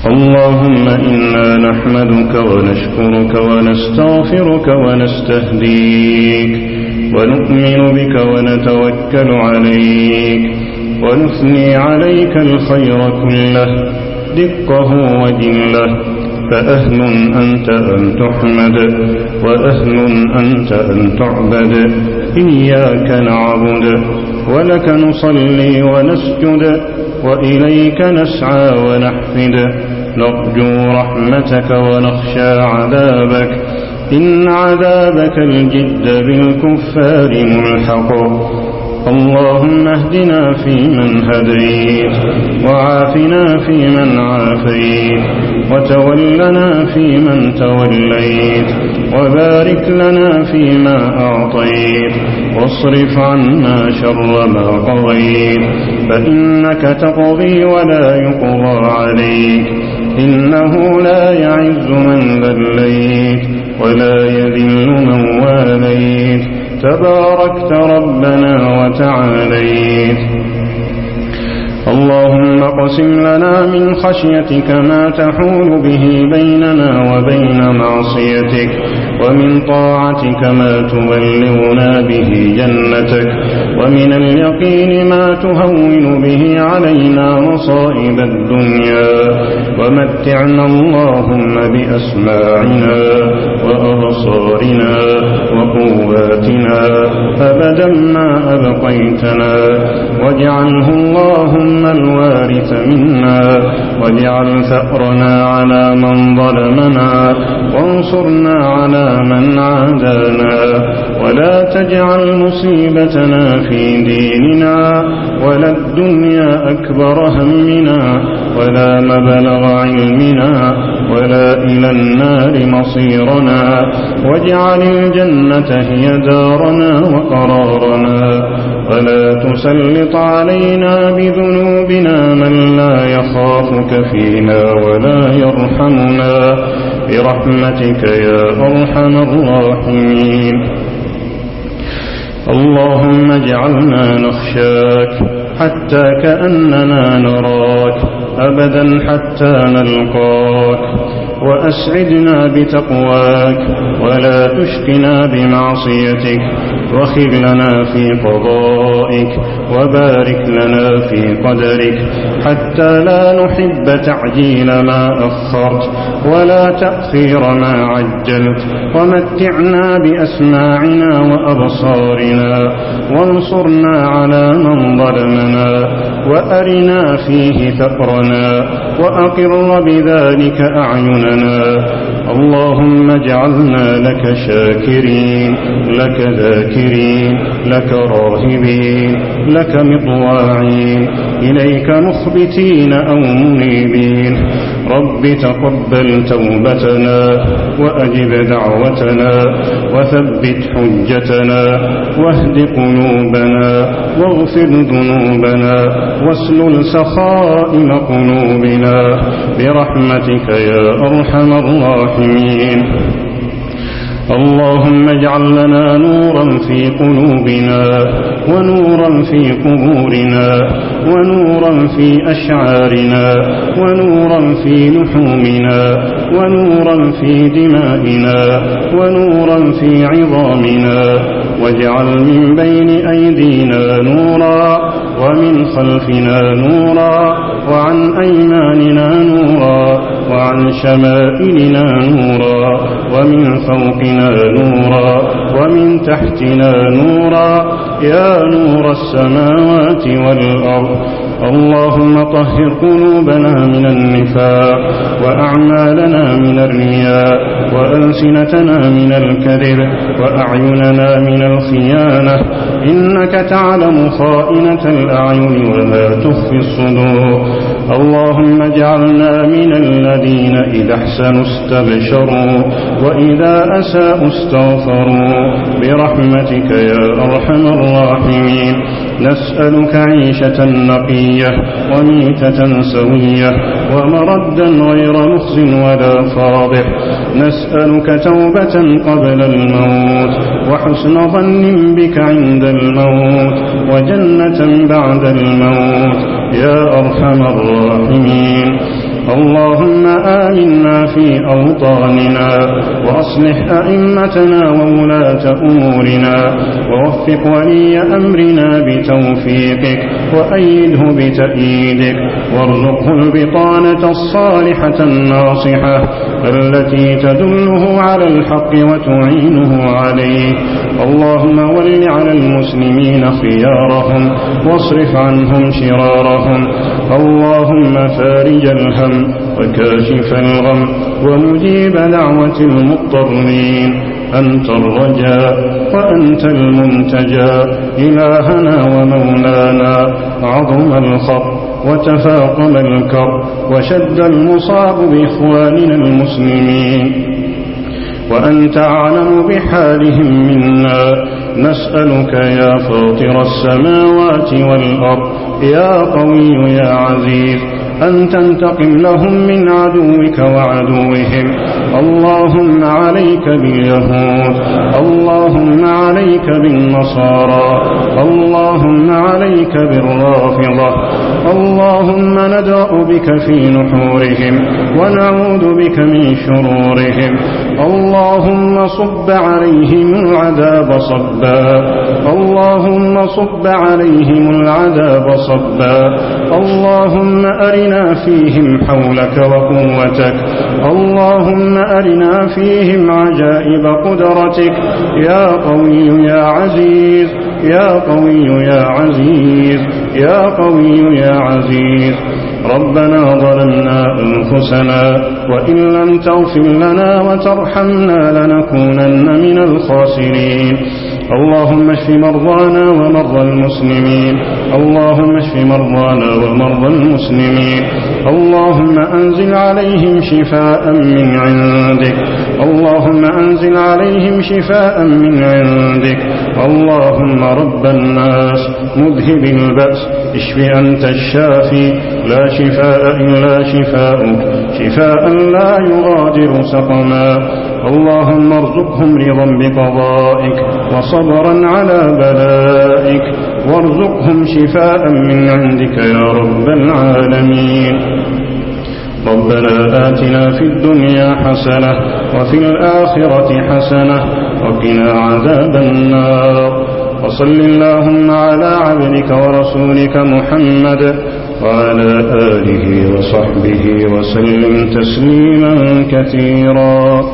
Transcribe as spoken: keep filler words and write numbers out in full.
اللهم إنا نحمدك ونشكرك ونستغفرك ونستهديك ونؤمن بك ونتوكل عليك ونثني عليك الخير كله دقه وجله، فأهل أنت أن تحمد وأهل أنت أن تعبد. إياك نعبد ولك نصلي ونسجد وإليك نسعى ونحفد، نرجو رحمتك ونخشى عذابك، إن عذابك الجد بالكفار ملحق. اللهم اهدنا فيمن هديت وعافنا فيمن عافيت وتولنا فيمن توليت وبارك لنا فيما أعطيت واصرف عنا شر ما قضيت، فإنك تقضي ولا يقضى عليك، إنه لا يعز من ذليت ولا يذل من واليت، تباركت ربنا وتعاليت. اللهم اقسم لنا من خشيتك ما تحول به بيننا وبين معصيتك، ومن طاعتك ما تبلغنا به جنتك، ومن اليقين ما تهون به علينا مصائب الدنيا، ومتعنا اللهم بأسماعنا وأبصارنا وقواتنا أبدا ما أبقيتنا، واجعله اللهم الوارث منا، واجعل ثأرنا على من ظلمنا، وانصرنا على من عادانا، ولا تجعل مصيبتنا في ديننا، ولا الدنيا أكبر همنا، ولا مبلغ علمنا، ولا إلى النار مصيرنا، واجعل الجنة هي دارنا وقرارنا، ولا تسلط علينا بذنوبنا من لا يخافك فينا ولا يرحمنا، برحمتك يا أرحم الراحمين. اللهم اجعلنا نخشاك حتى كأننا نراك، أبدا حتى نلقاك، وأسعدنا بتقواك ولا تشقنا بمعصيتك، وخذ لنا في قضائك وبارك لنا في قدرك، حتى لا نحب تعجيل ما أخرت ولا تأخير ما عجلت، ومتعنا بأسماعنا وأبصارنا، وانصرنا على من ظلمنا، وأرنا فيه ثأرنا، وأقر بذلك أعيننا. اللهم اجعلنا لك شاكرين، لك ذاكرين، لك راهبين، لك مطواعين، إليك مخبتين أو منيبين. رب تقبل توبتنا وأجب دعوتنا وثبت حجتنا، واهد قلوبنا واغفر ذنوبنا واسلل سخائم قلوبنا، برحمتك يا أرحم الراحمين. اللهم اجعل لنا نورا في قلوبنا، ونورا في قبورنا، ونورا في أشعارنا، ونورا في لحومنا، ونورا في دمائنا، ونورا في عظامنا، واجعل من بين أيدينا نورا، ومن خلفنا نورا، وعن أيماننا نورا، وعن شمائلنا نورا، ومن فوقنا نورا، ومن تحتنا نورا، يا نور السماوات والأرض. اللهم طهر قلوبنا من النفاق، وأعمالنا من الرياء، وألسنتنا من الكذب، وأعيننا من الخيانة، إنك تعلم خائنة الأعين وما تخفي الصدور. اللهم اجعلنا من الذين إذا احسنوا استبشروا وإذا أساءوا استغفروا، برحمتك يا أرحم الراحمين. نسألك عيشة نقية وميتة سوية ومردا غير مخز ولا فاضح. نسألك توبة قبل الموت، وحسن ظن بك عند الموت، وجنة بعد الموت، يا أرحم الراحمين. اللهم آمنا في أوطاننا وأصلح أئمتنا وولاة أمورنا ووفق ولي أمرنا بتوفيقك وأيده بتأييدك وارزقه البطانة الصالحة الناصحة التي تدله على الحق وتعينه عليه. اللهم ول على المسلمين خيارهم واصرف عنهم شرارهم. اللهم فارج الهم وكاشف الغم ومجيب دعوة المضطرين، أنت الرجاء وأنت المنتجى إلهنا ومولانا. عظم الخط وتفاقم الكرب وشد المصاب بإخواننا المسلمين، وأنت أعلم بحالهم منا. نسألك يا فاطر السماوات والأرض يا قوي يا عزيز أن تنتقم لهم من عدوك وعدوهم. اللهم عليك باليهود، اللهم عليك بالنصارى، اللهم عليك بالرافضة. اللهم ندرأ بك في نحورهم ونعوذ بك من شرورهم. اللهم صب عليهم العذاب صبا، اللهم صب عليهم العذاب صبا. اللهم أرنا فيهم حولك وقوتك، اللهم أرنا فيهم عجائب قدرتك يا قوي يا عزيز يا قوي يا عزيز يا قوي يا عزيز. ربنا ظلمنا أنفسنا وإن لم تغفر لنا وترحمنا لنكونن من الخاسرين. اللهم اشف مرضانا ومرضى المسلمين، اللهم اشف مرضانا ومرضى المسلمين. اللهم أنزل عليهم شفاء من عندك، اللهم أنزل عليهم شفاء من عندك. اللهم رب الناس مذهب البأس اشف أنت الشافي، لا شفاء إلا شفاؤك، شفاء لا يغادر سقما. اللهم ارزقهم رضا بقضائك وصبرا على بلائك، وارزقهم شفاء من عندك يا رب العالمين. ربنا آتنا في الدنيا حسنة وفي الآخرة حسنة وقنا عذاب النار. وصل اللهم على عبدك ورسولك محمد وعلى آله وصحبه وسلم تسليما كثيرا.